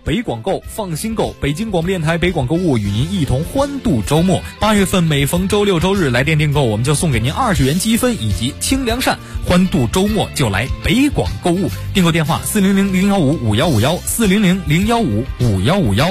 北广购，放心购。北京广播电台北广购物与您一同欢度周末。8月份每逢周六周日来电订购，我们就送给您20元积分以及清凉扇。欢度周末就来北广购物，订购电话400-015-5151，400-015-5151。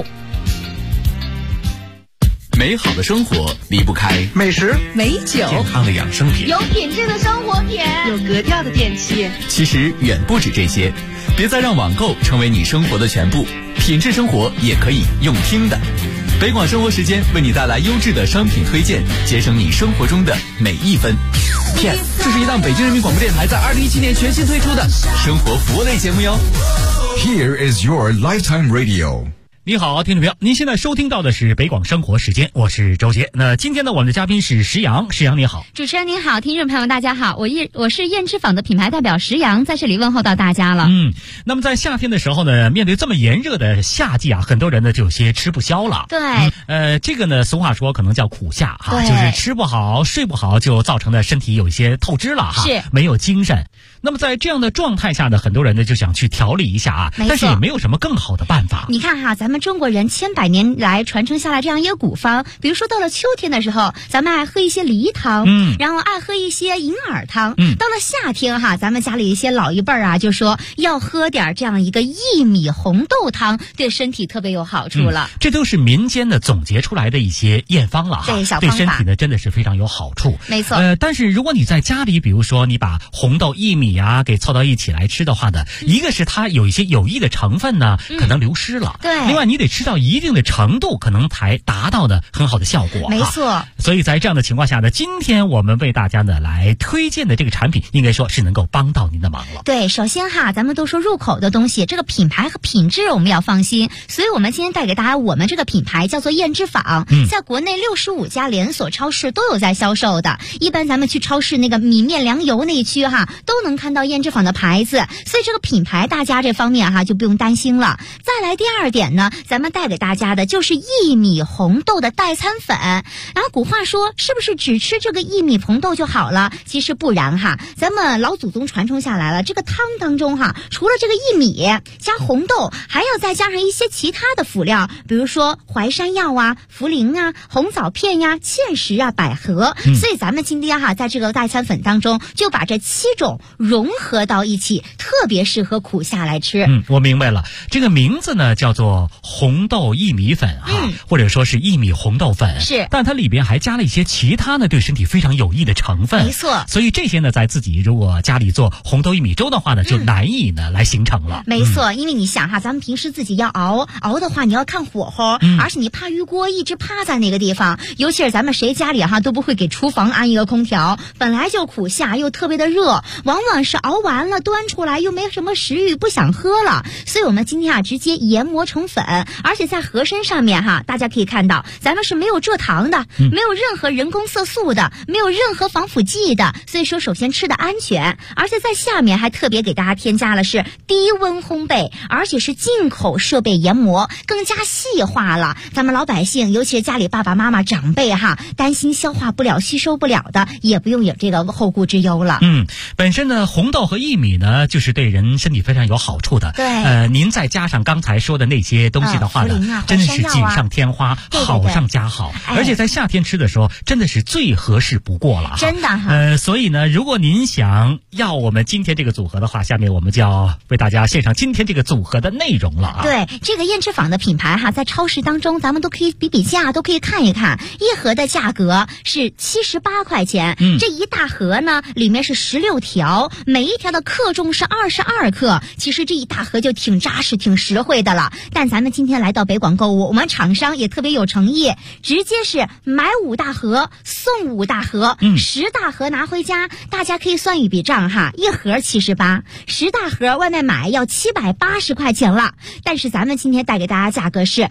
美好的生活离不开美食、 美酒、 健康的养生品、 有品质的生活品、 有格调的电器。 其实远不止这些，别再让网购成为你生活的全部，品质生活也可以用听的。北广生活时间为你带来优质的商品推荐，节省你生活中的每一分。Yes， 这是一档北京人民广播电台在2017年全新推出的生活服务类节目哟。 Here is your lifetime radio。 你好，听众朋友，您现在收听到的是北广生活时间，我是周杰。那今天呢，我们的嘉宾是石阳，石阳你好。 主持人您好，听众朋友大家好，我是燕之坊的品牌代表石阳，在这里问候到大家了。 那么在夏天的时候呢，面对这么炎热的夏季啊，很多人呢就有些吃不消了。 对， 这个呢，俗话说可能叫苦夏哈，就是吃不好、睡不好，就造成的身体有一些透支了哈， 是没有精神。那么在这样的状态下呢，很多人呢就想去调理一下啊，但是也没有什么更好的办法。 你看哈，咱们中国人千百年来传承下来这样一个古方，比如说到了秋天的时候，咱们爱喝一些梨汤，然后爱喝一些银耳汤。到了夏天哈，咱们家里一些老一辈啊，就说要喝点这样一个薏米红豆汤，对身体特别有好处了。 这都是民间的总结出来的一些验方了哈， 对，小方法， 对身体呢真的是非常有好处。 没错。 但是如果你在家里，比如说你把红豆、薏米啊给凑到一起来吃的话呢，一个是它有一些有益的成分呢可能流失了， 对。 另外你得吃到一定的程度，可能才达到的很好的效果。 没错。 所以在这样的情况下呢，今天我们为大家呢来推荐的这个产品，应该说是能够帮到您的忙了。 对，首先哈，咱们都说入口的东西，这个品牌和品质我们要放心，所以我们今天带给大家我们这个品牌叫做燕之坊，在国内65家连锁超市都有在销售的。一般咱们去超市那个米面粮油那一区哈，都能看到燕之坊的牌子，所以这个品牌大家这方面哈就不用担心了。再来第二点呢，咱们带给大家的就是薏米红豆的代餐粉。然后古话说是不是只吃这个薏米红豆就好了？其实不然哈，咱们老祖宗传承下来了，这个汤当中哈，除了这个薏米加红豆，还要再加上一些其他的辅料，比如说淮山药啊、茯苓啊、红枣片呀、芡实啊、百合。所以咱们今天哈，在这个代餐粉当中就把这7种融合到一起，特别适合苦夏来吃。 我明白了，这个名字呢叫做红豆薏米粉或者说是薏米红豆粉， 是， 但它里边还加了一些其他呢对身体非常有益的成分。 没错。 所以这些呢，在自己如果家里做红豆薏米粥的话呢，就难以呢来形成了。 没错，因为你想哈，咱们平时自己要熬的话，你要看火候，而且你怕鱼锅一直趴在那个地方，尤其是咱们谁家里哈都不会给厨房安一个空调，本来就苦夏又特别的热，往往是熬完了端出来又没什么食欲，不想喝了。所以我们今天啊直接研磨成粉，而且在盒身上面哈，大家可以看到咱们是没有蔗糖的，没有任何人工色素的，没有任何防腐剂的，所以说首先吃的安全，而且在下面还特别给大家添加了是低温烘焙，而且是进口设备研磨，更加细化了。咱们老百姓尤其是家里爸爸妈妈长辈哈，担心消化不了吸收不了的，也不用有这个后顾之忧了。 本身呢红豆和薏米呢就是对人身体非常有好处的。 对， 您再加上刚才说的那些东西的话呢，真的是锦上添花，好上加好。而且在夏天吃的时候真的是最合适不过了， 真的哈。 所以呢，如果您想要我们今天这个组合的话，下面我们就要为大家献上今天这个组合的内容了啊。 对，这个燕之坊的品牌哈，在超市当中咱们都可以比价，都可以看一看，一盒的价格是78块钱，这一大盒呢里面是16条，每一条的克重是22克，其实这一大盒就挺扎实挺实惠的了。但咱们今天来到北广购物，我们厂商也特别有诚意，直接是买5大盒送5大盒，10大盒拿回家，大家可以算一笔账哈，一盒78，10大盒外面买要780块钱了，但是咱们今天带给大家价格是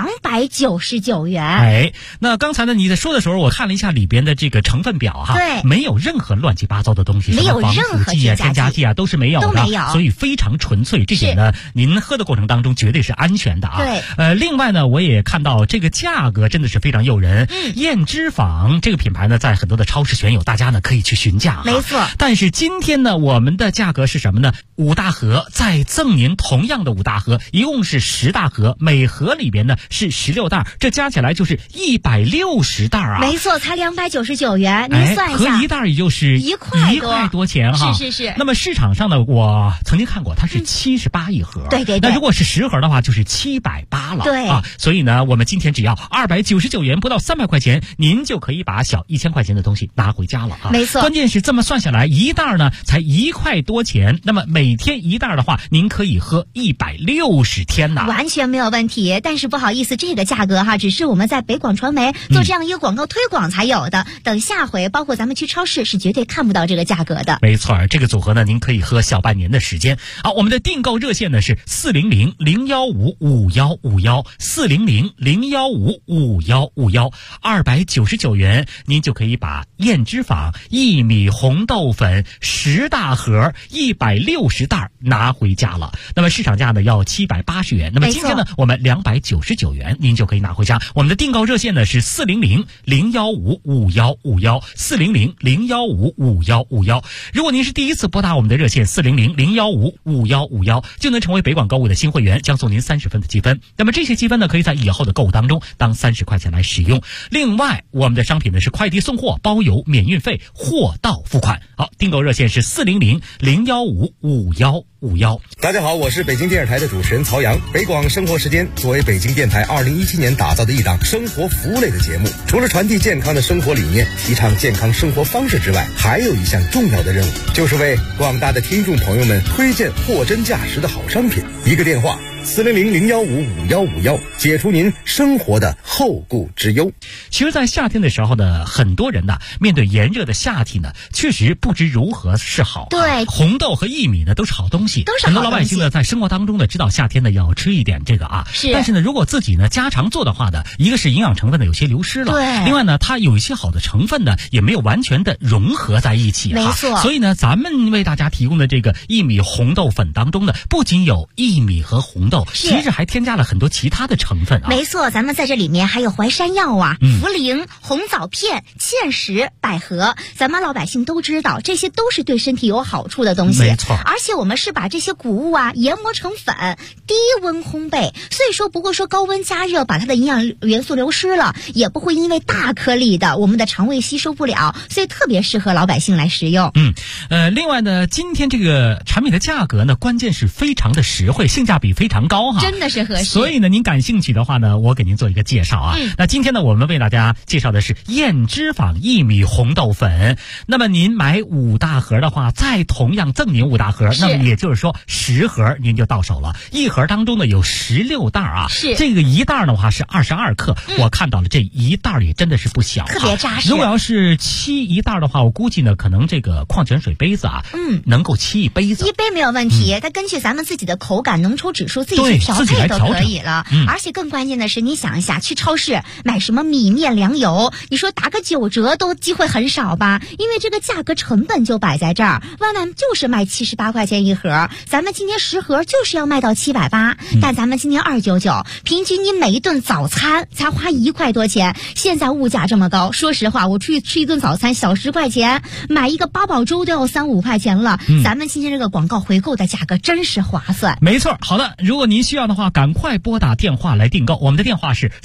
299元。 那刚才呢你在说的时候，我看了一下里边的这个成分表哈， 对， 没有任何乱七八糟的东西， 没有任何剂啊、添加剂啊都是没有的， 都没有， 所以非常纯粹。这点呢，您喝的过程当中绝对是安全的啊。 对。 另外呢，我也看到这个价格真的是非常诱人。燕之坊这个品牌呢，在很多的超市选有，大家呢可以去询价。 没错。 但是今天呢，我们的价格是什么呢？5大盒再赠您同样的5大盒，一共是10大盒，每盒里边呢是16袋，这加起来就是160袋啊。 没错，才299元，您算一下， 合一袋也就是1块多钱哈。 是。 那么市场上呢，我曾经看过，它是78一盒。 对。 那如果是10盒的话，就是780了。 对啊，所以呢，我们今天只要299元，不到300块钱，您就可以把小1000块钱的东西拿回家了啊。 没错。 关键是这么算下来，一袋呢才1块多钱，那么每天1袋的话，您可以喝160天呐， 完全没有问题。但是不好意思，这个价格哈，只是我们在北广传媒做这样一个广告推广才有的。等下回，包括咱们去超市是绝对看不到这个价格的。 没错，这个组合呢，您可以喝小半年的时间。好，我们的订购热线呢是400-015-5151，400-015-5151，299元，您就可以把燕之坊薏米红豆粉10大盒160袋拿回家了。那么市场价呢要780元，那么今天呢我们299元，您就可以拿回家。我们的订购热线呢是400-015-5151，400-015-5151。如果您是第一次拨打我们的热线400-015-5151，就能成为北广购物的新会员，将送您30分的积分。那么这些积分呢，可以在以后的购物当中当30块钱来使用。另外，我们的商品呢是快递送货，包邮免运费，货到付款。好，订购热线是400-015-5151。 大家好，我是北京电视台的主持人曹阳。北广生活时间作为北京电台2017年打造的一档生活服务类的节目，除了传递健康的生活理念，提倡健康生活方式之外，还有一项重要的任务，就是为广大的听众朋友们推荐货真价实的好商品。一个电话400-015-5151，解除您生活的后顾之忧。 其实在夏天的时候呢，很多人呢面对炎热的夏天呢，确实不知如何是好。 对， 红豆和薏米呢都是好东西， 都是好东西。 很多老百姓呢在生活当中呢知道夏天呢要吃一点这个啊， 是。 但是呢，如果自己呢家常做的话呢，一个是营养成分呢有些流失了， 对。 另外呢，它有一些好的成分呢也没有完全的融合在一起。 没错。 所以呢，咱们为大家提供的这个薏米红豆粉当中呢，不仅有薏米和红豆，其实还添加了很多其他的成分啊。 没错，咱们在这里面还有淮山药啊、茯苓、红枣片、芡实、百合，咱们老百姓都知道，这些都是对身体有好处的东西。 没错。 而且我们是把这些谷物啊研磨成粉，低温烘焙，所以说不会说高温加热把它的营养元素流失了，也不会因为大颗粒的我们的肠胃吸收不了，所以特别适合老百姓来食用。 另外呢，今天这个产品的价格呢，关键是非常的实惠，性价比非常高哈， 真的是合适。 所以呢，您感兴趣的话呢，我给您做一个介绍啊。那今天呢，我们为大家介绍的是燕之坊薏米红豆粉。那么您买5大盒的话，再同样赠您5大盒，那么也就是说10盒您就到手了。一盒当中呢有16袋啊， 是这个一袋的话是22克，我看到了这一袋也真的是不小， 特别扎实。 如果要是沏一袋的话，我估计呢，可能这个矿泉水杯子啊，能够沏一杯子， 一杯没有问题。它根据咱们自己的口感、浓稠指数自己去调配都可以了。而且更关键的是，你想一下，去超市买什么米面粮油，你说打个9折都机会很少吧？因为这个价格成本就摆在这儿，外面就是卖78块钱一盒，咱们今天10盒就是要卖到780，但咱们今天299，平均你每一顿早餐才花1块多钱。现在物价这么高，说实话，我出去吃一顿早餐小10块钱，买一个八宝粥都要3-5块钱了。咱们今天这个广告回购的价格真是划算。 没错。好的，如果您需要的话，赶快拨打电话来订购。我们的电话是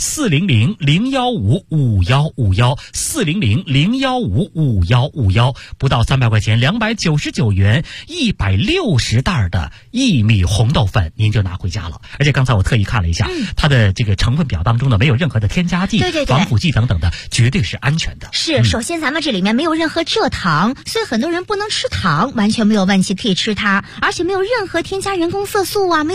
400-015-5151，400-015-5151，不到300块钱，299元，160袋的薏米红豆粉您就拿回家了。而且刚才我特意看了一下，它的这个成分表当中呢，没有任何的添加剂、防腐剂等等的，绝对是安全的。 是，首先咱们这里面没有任何蔗糖，所以很多人不能吃糖，完全没有问题，可以吃它。而且没有任何添加人工色素啊，没有防腐剂。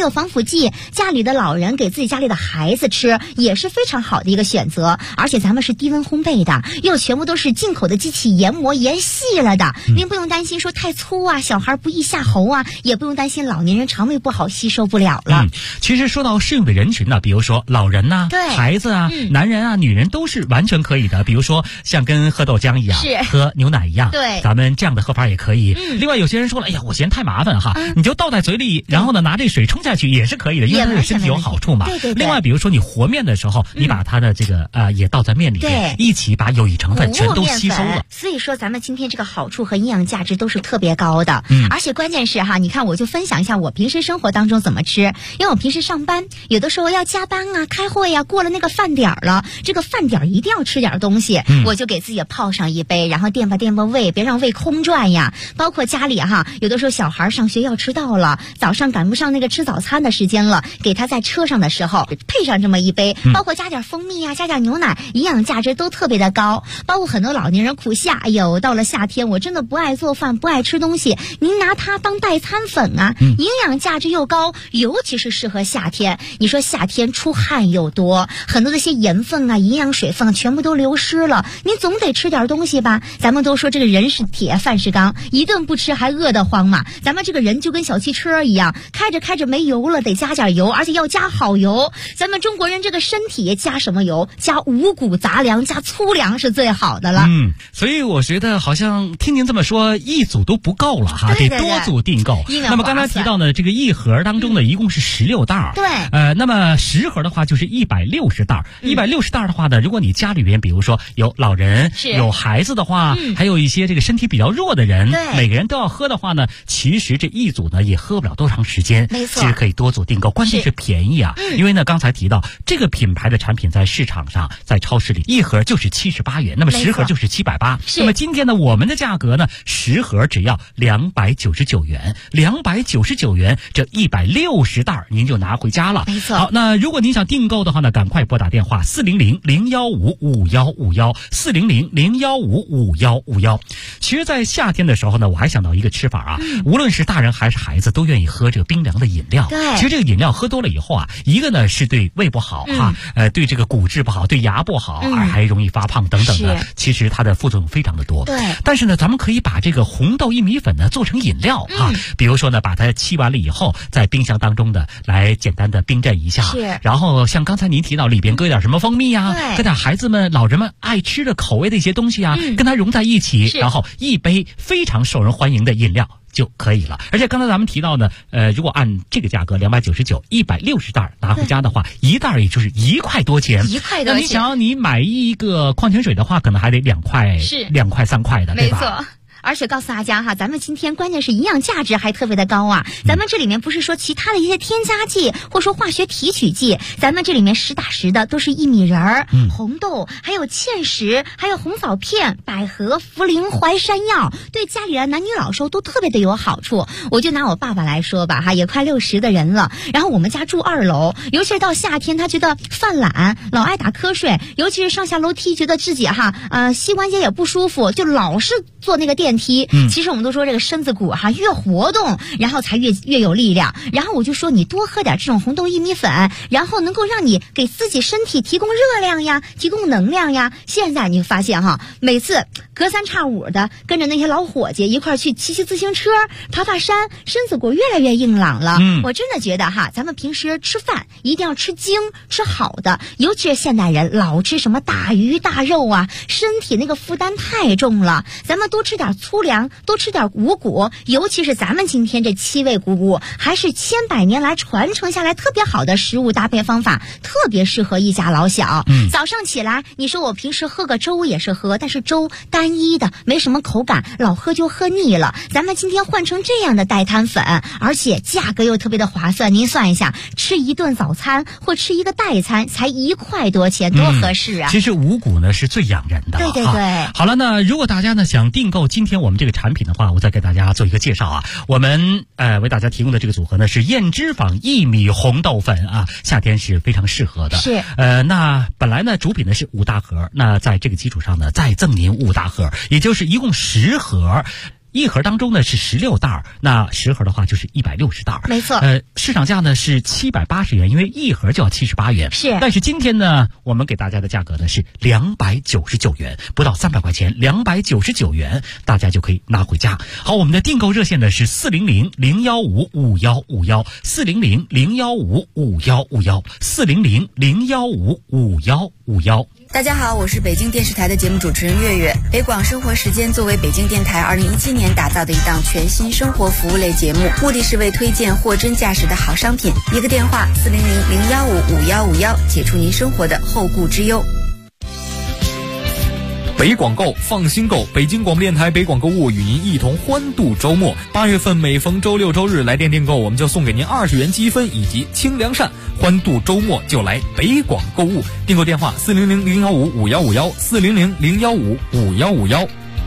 剂，家里的老人给自己家里的孩子吃也是非常好的一个选择。而且咱们是低温烘焙的，又全部都是进口的机器研磨研细了的，您不用担心说太粗啊，小孩不易下喉啊，也不用担心老年人肠胃不好吸收不了了。 其实说到适用的人群呢，比如说老人呐、孩子啊、男人啊、女人都是完全可以的。比如说像跟喝豆浆一样，喝牛奶一样， 对， 咱们这样的喝法也可以。另外有些人说了，哎呀，我嫌太麻烦哈，你就倒在嘴里，然后呢拿这水冲下去也是可以的，因为它对身体有好处嘛。 对。 另外比如说你和面的时候，你把它的这个也倒在面里面，一起把有益成分全都吸收了。 所以说咱们今天这个好处和营养价值都是特别高的。而且关键是哈，你看我就分享一下我平时生活当中怎么吃，因为我平时上班有的时候要加班啊、开会呀，过了那个饭点了，这个饭点一定要吃点东西，我就给自己泡上一杯，然后垫吧胃，别让胃空转呀。包括家里哈，有的时候小孩上学要迟到了，早上赶不上那个吃早餐的时间了，给他在车上的时候配上这么一杯，包括加点蜂蜜呀、加点牛奶，营养价值都特别的高。包括很多老年人苦夏，哎呦，到了夏天我真的不爱做饭，不爱吃东西，您拿它当代餐粉啊，营养价值又高，尤其是适合夏天。你说夏天出汗又多，很多那些盐分啊、营养水分全部都流失了，你总得吃点东西吧。咱们都说这个人是铁，饭是钢，一顿不吃还饿得慌嘛。咱们这个人就跟小汽车一样，开着开着没油了，得加点油，而且要加好油。咱们中国人这个身体加什么油？加五谷杂粮，加粗粮是最好的了。 所以我觉得好像听您这么说，一组都不够了哈，得多组订购。那么刚才提到呢，这个一盒当中呢，一共是16袋。 对。 那么10盒的话就是160袋。160袋的话呢，如果你家里边比如说有老人、有孩子的话，还有一些这个身体比较弱的人，每个人都要喝的话呢，其实这一组呢也喝不了多长时间。 没错。 其实可以多组订购，关键是便宜啊。因为呢刚才提到这个品牌的产品在市场上，在超市里一盒就是78元，那么10盒就是780。那么今天呢我们的价格呢10盒只要299元，299元这160袋您就拿回家了。 没错。 好，那如果您想订购的话呢，赶快拨打电话400-015-5151 400-015-5151。其实在夏天的时候呢，我还想到一个吃法啊，无论是大人还是孩子都愿意喝这个冰凉的饮料。 对。 其实这个饮料喝多了以后啊，一个呢是对胃不好哈，对这个骨质不好，对牙不好，还容易发胖等等的。其实它的副作用非常的多。 对。 但是呢，咱们可以把这个红豆薏米粉呢做成饮料啊，比如说呢，把它沏完了以后，在冰箱当中的来简单的冰镇一下。然后像刚才您提到里边搁点什么蜂蜜啊，搁点孩子们、老人们爱吃的口味的一些东西啊，跟它融在一起，然后一杯非常受人欢迎的饮料就可以了。而且刚才咱们提到呢，如果按这个价格299 160袋拿回家的话，一袋也就是1块多钱。 1块多钱。 那你想要你买一个矿泉水的话，可能还得2块，2块3块的，对吧？ 没错。而且告诉大家哈，咱们今天关键是营养价值还特别的高啊！咱们这里面不是说其他的一些添加剂或说化学提取剂，咱们这里面实打实的都是薏米仁儿、红豆，还有芡实，还有红枣片、百合、茯苓、淮山药，对家里的男女老少都特别的有好处。我就拿我爸爸来说吧哈，也快60的人了，然后我们家住2楼，尤其是到夏天他觉得犯懒，老爱打瞌睡，尤其是上下楼梯觉得自己膝关节也不舒服，就老是坐那个电梯。其实我们都说这个身子骨越活动，然后才越有力量。然后我就说你多喝点这种红豆薏米粉，然后能够让你给自己身体提供热量呀，提供能量呀。现在你会发现每次隔3差5的跟着那些老伙计一块去骑自行车、爬山，身子骨越来越硬朗了。我真的觉得咱们平时吃饭一定要吃精、吃好的，尤其是现代人老吃什么大鱼大肉啊，身体那个负担太重了。咱们多吃点粗粮，多吃点五谷，尤其是咱们今天这7味谷物，还是千百年来传承下来特别好的食物搭配方法，特别适合一家老小。早上起来，你说我平时喝个粥也是喝，但是粥单一的没什么口感，老喝就喝腻了。咱们今天换成这样的代餐粉，而且价格又特别的划算。您算一下，吃一顿早餐或吃一个代餐才1块多钱，多合适啊！ 其实五谷呢是最养人的。 对对对。 好了，那如果大家呢想订购今天我们这个产品的话，我再给大家做一个介绍啊。我们为大家提供的这个组合呢是燕脂坊薏米红豆粉啊，夏天是非常适合的。 是。 那本来呢主品呢是5大盒，那在这个基础上呢再赠您5大盒，也就是一共10盒。 一盒当中呢是16袋，那10盒的话就是160袋。 没错。 市场价呢是780元，因为一盒就要78元。 是。 但是今天呢，我们给大家的价格呢是299元，不到300块钱，299元，大家就可以拿回家。好，我们的订购热线呢是400-015-5151，400-015-5151，400-015-5151。 大家好，我是北京电视台的节目主持人月月。北广生活时间作为北京电台2017年打造的一档全新生活服务类节目，目的是为推荐货真价实的好商品。一个电话400-015-5151，解除您生活的后顾之忧。 北广购，放心购，北京广播电台北广购物与您一同欢度周末。8月份每逢周六周日来电订购，我们就送给您20元积分以及清凉扇。欢度周末就来北广购物，订购电话400-015-5151，400-015-5151。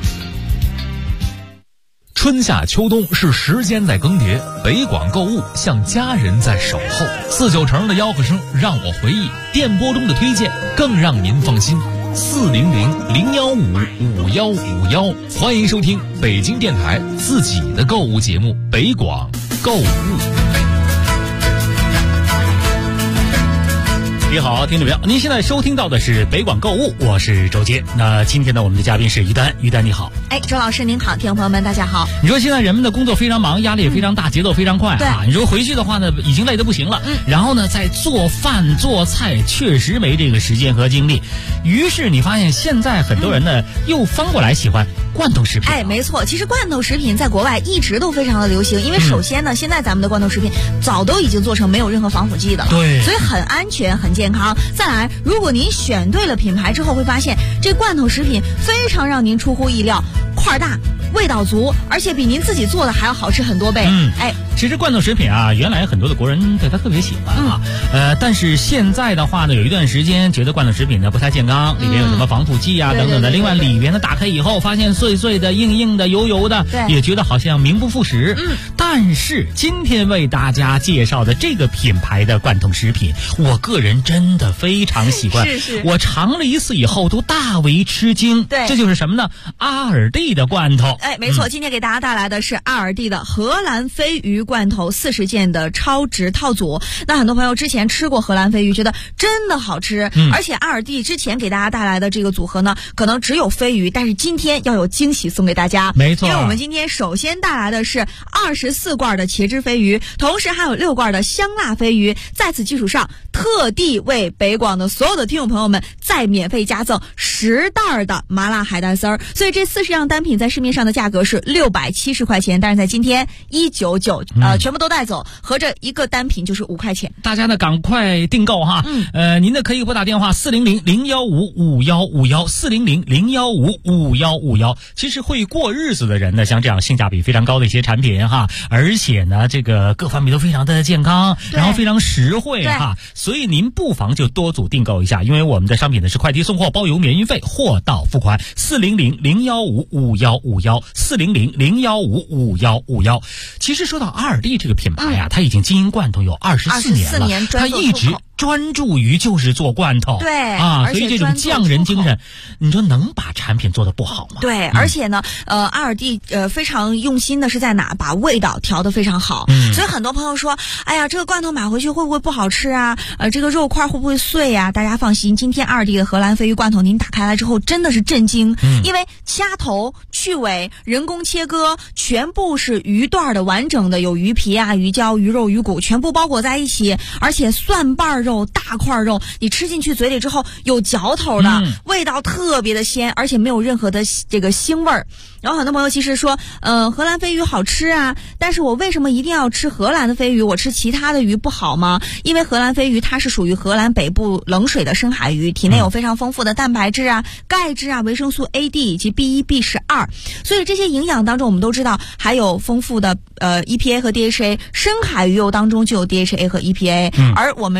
春夏秋冬是时间在更迭，北广购物像家人在守候。49成的吆喝声让我回忆，电波中的推荐更让您放心。400-015-5151，欢迎收听北京电台自己的购物节目北广购物。 你好，听众朋友，您现在收听到的是北广购物，我是周杰。那今天呢，我们的嘉宾是于丹，于丹你好。 周老师您好，听众朋友们大家好。 你说现在人们的工作非常忙，压力也非常大，节奏非常快啊。你说回去的话呢，已经累得不行了。然后呢，在做饭做菜确实没这个时间和精力。于是你发现现在很多人呢，又翻过来喜欢罐头食品。 没错，其实罐头食品在国外一直都非常的流行，因为首先呢，现在咱们的罐头食品早都已经做成没有任何防腐剂的了， 对， 所以很安全很健康。再来，如果您选对了品牌之后，会发现这罐头食品非常让您出乎意料，块大，味道足，而且比您自己做的还要好吃很多倍。 其实罐头食品啊，原来很多的国人对它特别喜欢啊，但是现在的话呢，有一段时间觉得罐头食品呢不太健康，里面有什么防腐剂啊等等的。另外里面呢打开以后发现碎碎的、硬硬的、油油的，也觉得好像名不副实。但是今天为大家介绍的这个品牌的罐头食品，我个人真的非常喜欢。我尝了一次以后都大为吃惊。这就是什么呢？阿尔蒂的罐头。 没错，今天给大家带来的是阿尔蒂的荷兰飞鱼罐头40件的超值套组。那很多朋友之前吃过荷兰飞鱼，觉得真的好吃。而且阿尔蒂之前给大家带来的这个组合呢，可能只有飞鱼，但是今天要有惊喜送给大家。 没错， 因为我们今天首先带来的是24罐的茄汁飞鱼，同时还有6罐的香辣飞鱼。在此基础上，特地为北广的所有的听众朋友们再免费加赠10袋的麻辣海带丝儿。所以这40样单品在市面上的价格是670块钱，但是在今天199，全部都带走，合着一个单品就是5块钱。 大家呢赶快订购哈。您呢可以拨打电话400-015-5151，400-015-5151。其实会过日子的人呢，像这样性价比非常高的一些产品哈，而且呢这个各方面都非常的健康，然后非常实惠哈，所以您不妨就多组订购一下，因为我们的商品呢是快递送货包邮免运费，货到付款。400-015-5151，400-015-5151。其实说到阿尔蒂这个品牌啊，它已经经营罐头有24年了，它一直专注于就是做罐头，所以这种匠人精神，你说能把产品做得不好吗？ 而且呢，阿尔蒂非常用心的是在哪，把味道调得非常好。所以很多朋友说，哎呀，这个罐头买回去会不会不好吃啊？这个肉块会不会碎啊？大家放心，今天阿尔蒂的荷兰飞鱼罐头您打开来之后真的是震惊，因为掐头去尾人工切割，全部是鱼段的完整的，有鱼皮啊、鱼胶、鱼肉、鱼骨全部包裹在一起，而且蒜瓣肉、大块肉，你吃进去嘴里之后有嚼头的，味道特别的鲜，而且没有任何的这个腥味儿。然后很多朋友其实说，荷兰飞鱼好吃啊，但是我为什么一定要吃荷兰的飞鱼？我吃其他的鱼不好吗？因为荷兰飞鱼它是属于荷兰北部冷水的深海鱼，体内有非常丰富的蛋白质啊、钙质啊、维生素 A、D 以及 B1、B12，所以这些营养当中我们都知道还有丰富的EPA 和 DHA， 深海鱼油当中就有 DHA 和 EPA，而我们直接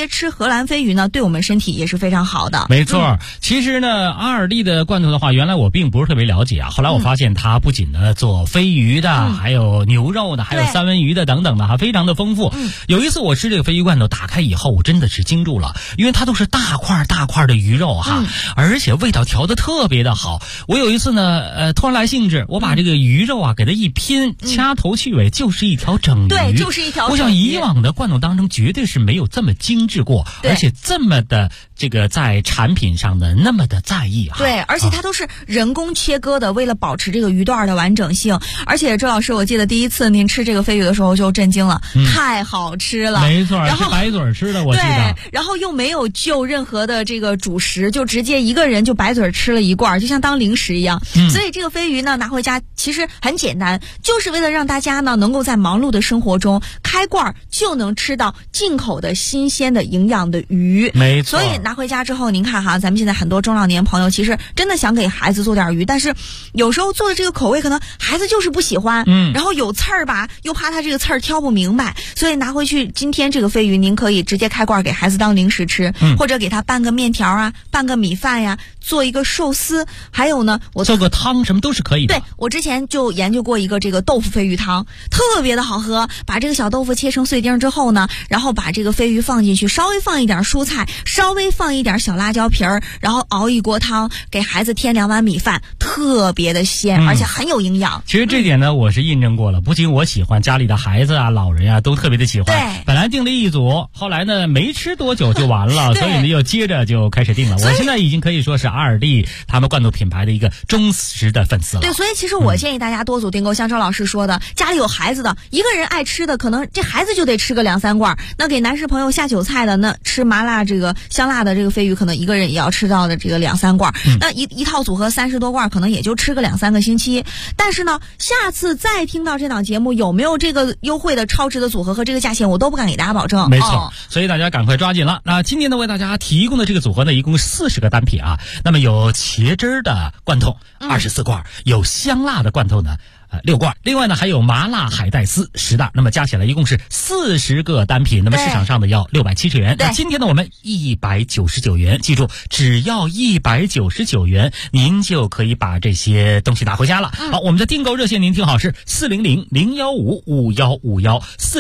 接吃荷兰飞鱼呢，对我们身体也是非常好的。 没错，其实呢，阿尔蒂的罐头的话，原来我并不是特别了解啊。后来我发现它不仅呢做飞鱼的，还有牛肉的，还有三文鱼的等等的，非常的丰富。有一次我吃这个飞鱼罐头，打开以后我真的是惊住了，因为它都是大块大块的鱼肉而且味道调得特别的好。我有一次呢，突然来兴致，我把这个鱼肉给它一拼，掐头去尾，就是一条整鱼。 对，就是一条整鱼。 我想以往的罐头当中绝对是没有这么精致过，而且这么的这个在产品上的那么的在意对，而且它都是人工切割的，为了保持这个鱼段的完整性。而且周老师，我记得第一次您吃这个飞鱼的时候就震惊了，太好吃了。 没错， 然后是白嘴吃的，我记得。 对，然后又没有就任何的这个主食，就直接一个人就白嘴吃了一罐，就像当零食一样。所以这个飞鱼呢拿回家其实很简单，就是为了让大家呢能够在忙碌的生活中开罐就能吃到进口的新鲜的营养的鱼。 没错。 所以拿回家之后，您看咱们现在很多中老年朋友其实真的想给孩子做点鱼，但是有时候做的这个口味可能孩子就是不喜欢，然后有刺儿吧，又怕他这个刺儿挑不明白，所以拿回去今天这个飞鱼，您可以直接开罐给孩子当零食吃，或者给他拌个面条拌个米饭呀，做一个寿司，还有呢，我做个汤什么都是可以的。 对，我之前就研究过一个这个豆腐飞鱼汤，特别的好喝。把这个小豆腐切成碎丁之后呢，然后把这个飞鱼放进去，稍微放一点蔬菜，稍微放一点小辣椒皮儿，然后熬一锅汤，给孩子添2碗米饭，特别的鲜，而且很有营养。 其实这点呢，我是印证过了，不仅我喜欢，家里的孩子老人都特别的喜欢。 对， 本来订了一组，后来呢没吃多久就完了，所以呢又接着就开始订了。我现在已经可以说是阿尔蒂他们罐头品牌的一个忠实的粉丝了。 对，所以其实我建议大家多组订购，像周老师说的，家里有孩子的，一个人爱吃的，可能这孩子就得吃个2-3罐。那给男士朋友下酒菜的，那吃麻辣这个香辣的这个飞鱼，可能一个人也要吃到的这个2-3罐。那一套组合30多罐，可能也就吃个2-3个星期。但是呢，下次再听到这档节目有没有这个优惠的超值的组合和这个价钱，我都不敢给大家保证。 没错，所以大家赶快抓紧了。那今天呢，为大家提供的这个组合呢，一共40个单品那么有茄汁的罐头24罐，有香辣的罐头呢6罐，另外呢还有麻辣海带丝10袋，那么加起来一共是40个单品，那么市场上的要670元。那今天呢我们199元，记住只要199元，您就可以把这些东西拿回家了。好，我们的订购热线您听好，是400-015-5151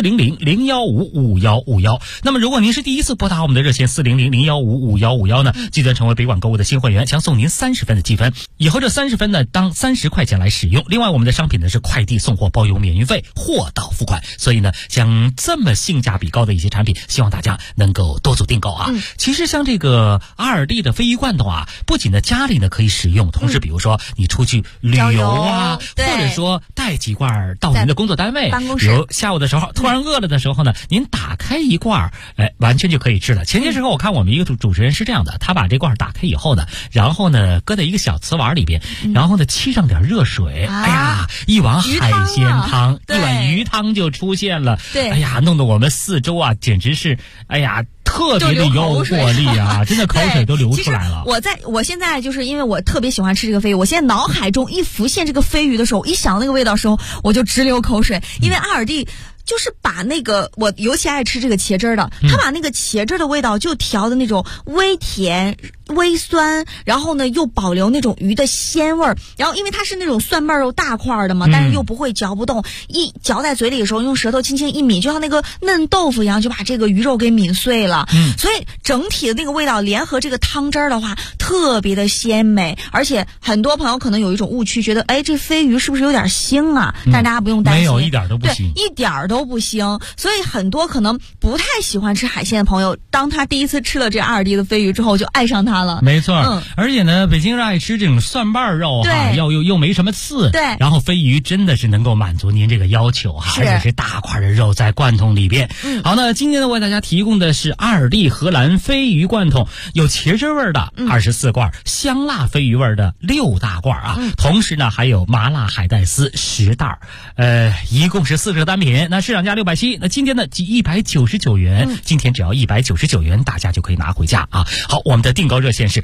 400-015-5151。那么如果您是第一次拨打我们的热线400-015-5151呢，记得成为北广购物的新会员，将送您30分的积分，以后这30分呢当30块钱来使用。另外我们的商品呢是快递送货包邮免运费，货到付款，所以呢像这么性价比高的一些产品，希望大家能够多组订购其实像这个阿尔蒂的飞鱼罐头不仅在家里呢可以使用，同时比如说你出去旅游或者说带几罐到您的工作单位，比如下午的时候突然饿了的时候呢，您打开一罐完全就可以吃了。前些时候我看我们一个主持人是这样的，他把这罐打开以后呢，然后呢搁在一个小瓷碗里边，然后呢沏上点热水，哎呀，一碗海鲜汤，一碗鱼汤就出现了。 对， 哎呀，弄得我们4周简直是特别的诱惑力真的口水都流出来了。 我现在就是因为我特别喜欢吃这个飞鱼，我现在脑海中一浮现这个飞鱼的时候，一想那个味道的时候，我就直流口水。因为阿尔蒂就是把那个，我尤其爱吃这个茄汁的，他把那个茄汁的味道就调的那种微甜微酸，然后呢又保留那种鱼的鲜味儿，然后因为它是那种蒜瓣肉大块的嘛，但是又不会嚼不动，一嚼在嘴里的时候用舌头轻轻一抿，就像那个嫩豆腐一样，就把这个鱼肉给抿碎了。所以整体的那个味道联合这个汤汁儿的话，特别的鲜美。而且很多朋友可能有一种误区，觉得这飞鱼是不是有点腥啊？但是大家不用担心， 没有，一点都不腥， 一点都不腥。所以很多可能不太喜欢吃海鲜的朋友，当他第一次吃了这阿尔蒂的飞鱼之后，就爱上它了。 没错，而且呢，北京人爱吃这种蒜瓣肉又没什么刺， 对， 然后飞鱼真的是能够满足您这个要求而且是大块的肉在罐头里边。好，那今天呢为大家提供的是阿尔蒂荷兰飞鱼罐头，有茄汁味的24罐，香辣飞鱼味的6大罐同时呢还有麻辣海带丝10袋，一共是40个单品。那市场价670，那今天呢199元，今天只要199元，大家就可以拿回家啊。好，我们的订购热线是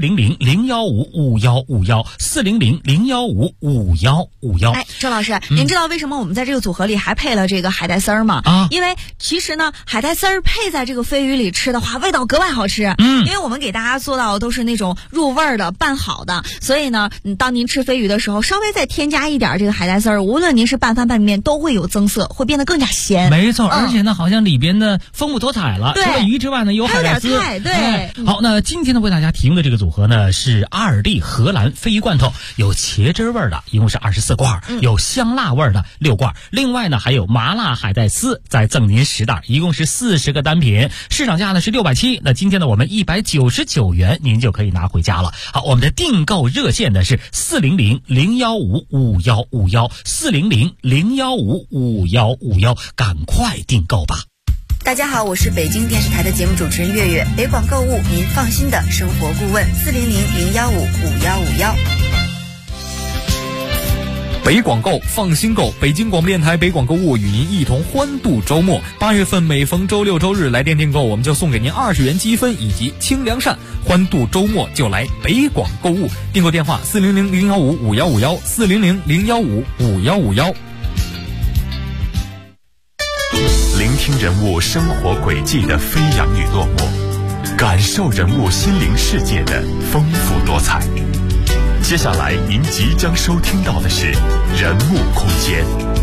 400-015-5151，400-015-5151。 哎，周老师，您知道为什么我们在这个组合里还配了这个海带丝儿吗？因为其实呢，海带丝儿配在这个飞鱼里吃的话，味道格外好吃。因为我们给大家做到的都是那种入味儿的、拌好的，所以呢，当您吃飞鱼的时候，稍微再添加一点这个海带丝儿，无论您是拌饭拌面，都会有增色，会变得更加咸。 没错，而且呢，好像里边呢丰富多彩了。除了鱼之外呢，有海带丝。 对。 好，那今天呢为大家提供的这个组合呢是阿尔蒂荷兰飞鱼罐头，有茄汁味的，一共是24罐，有香辣味的6罐，另外呢还有麻辣海带丝，再赠您10袋，一共是40个单品，市场价呢是670，那今天呢我们199元您就可以拿回家了。好，我们的订购热线呢是400-015-5151，400-015-5151，赶快订购吧。 大家好，我是北京电视台的节目主持人月月，北广购物您放心的生活顾问，400-015-5151。 北广购放心购，北京广播电台北广购物与您一同欢度周末。8月份每逢周六周日来电订购，我们就送给您20元积分以及清凉扇。欢度周末就来北广购物，订购电话400-015-5151，400-015-5151。 聆听人物生活轨迹的飞扬与落寞，感受人物心灵世界的丰富多彩。接下来您即将收听到的是人物空间。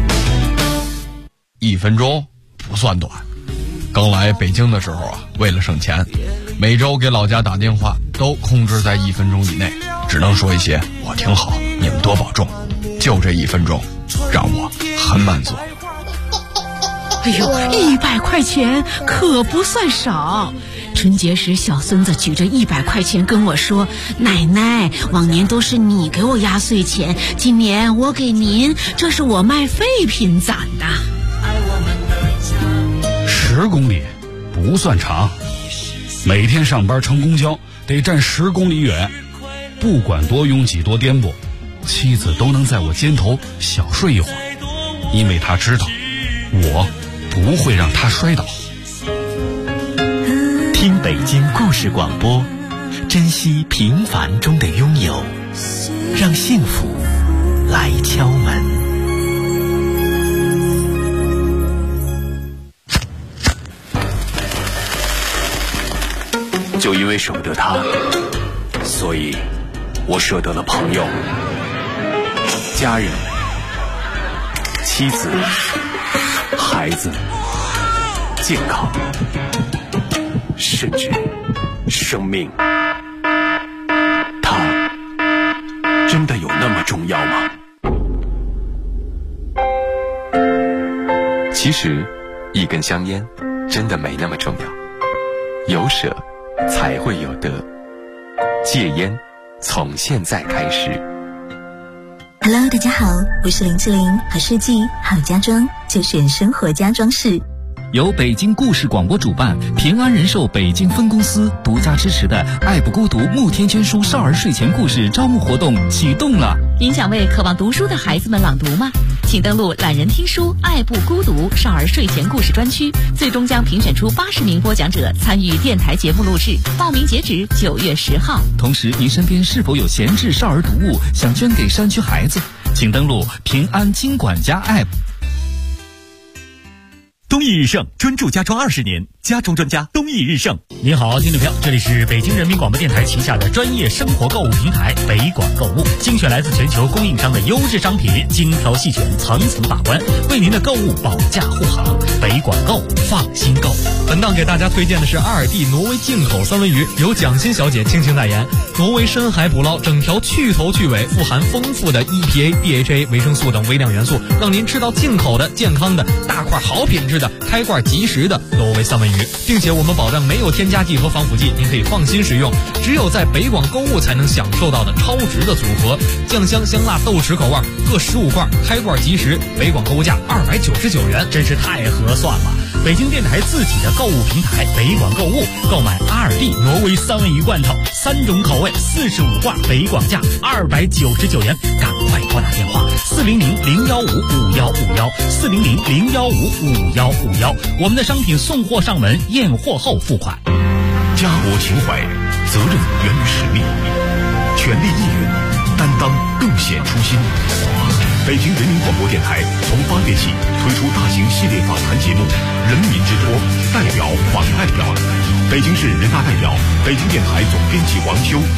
1分钟不算短，刚来北京的时候啊，为了省钱，每周给老家打电话都控制在1分钟以内，只能说一些我挺好，你们多保重，就这1分钟让我很满足。 哎呦，100块钱可不算少。春节时，小孙子举着100块钱跟我说：“奶奶，往年都是你给我压岁钱，今年我给您，这是我卖废品攒的。 ”10公里不算长，每天上班乘公交得站10公里远，不管多拥挤多颠簸，妻子都能在我肩头小睡一会儿，因为她知道我不会让她摔倒。 听北京故事广播，珍惜平凡中的拥有，让幸福来敲门。 就因为舍不得他，所以我舍得了朋友、家人、妻子、孩子、健康，甚至生命。它真的有那么重要吗？ 其实一根香烟真的没那么重要，有舍才会有得。戒烟从现在开始。 Hello， 大家好，我是林志玲，好设计好家装就选生活家装饰。 由北京故事广播主办，平安人寿北京分公司独家支持的“爱不孤独”慕天捐书少儿睡前故事招募活动启动了。 您想为渴望读书的孩子们朗读吗？请登录懒人听书“爱不孤独”少儿睡前故事专区，最终将评选出80名播讲者参与电台节目录制。报名截止9月10号。 同时，您身边是否有闲置少儿读物想捐给山区孩子？请登录平安金管家 App。 东益日盛专注家装20年，家装专家东益日盛。 您好，听众朋友，这里是北京人民广播电台旗下的专业生活购物平台北广购物，精选来自全球供应商的优质商品，精挑细选，层层把关，为您的购物保驾护航。北广购，放心购。 本档给大家推荐的是阿尔蒂挪威进口三文鱼，由蒋欣小姐倾情代言。挪威深海捕捞，整条去头去尾，富含丰富的 EPA、DHA、维生素等微量元素，让您吃到进口的、健康的、大块好品质的、开罐即食的挪威三文鱼，并且我们保证没有添加剂和防腐剂，您可以放心食用。只有在北广购物才能享受到的超值的组合，酱香香辣豆豉口味各15罐，开罐即食，北广购物价299元， 真是太合算了。北京电台自己的购物平台北广购物，购买阿尔蒂挪威三文鱼罐头，3种口味，45罐，北广价299元，赶快快拨打电话400-015-5151，400-015-5151，我们的商品送货上门，验货后付款。 家国情怀，责任源于使命，权力义勇，担当更显初心。北京人民广播电台从8月起推出大型系列访谈节目《人民之托》，代表访代表，北京市人大代表，北京电台总编辑王秋。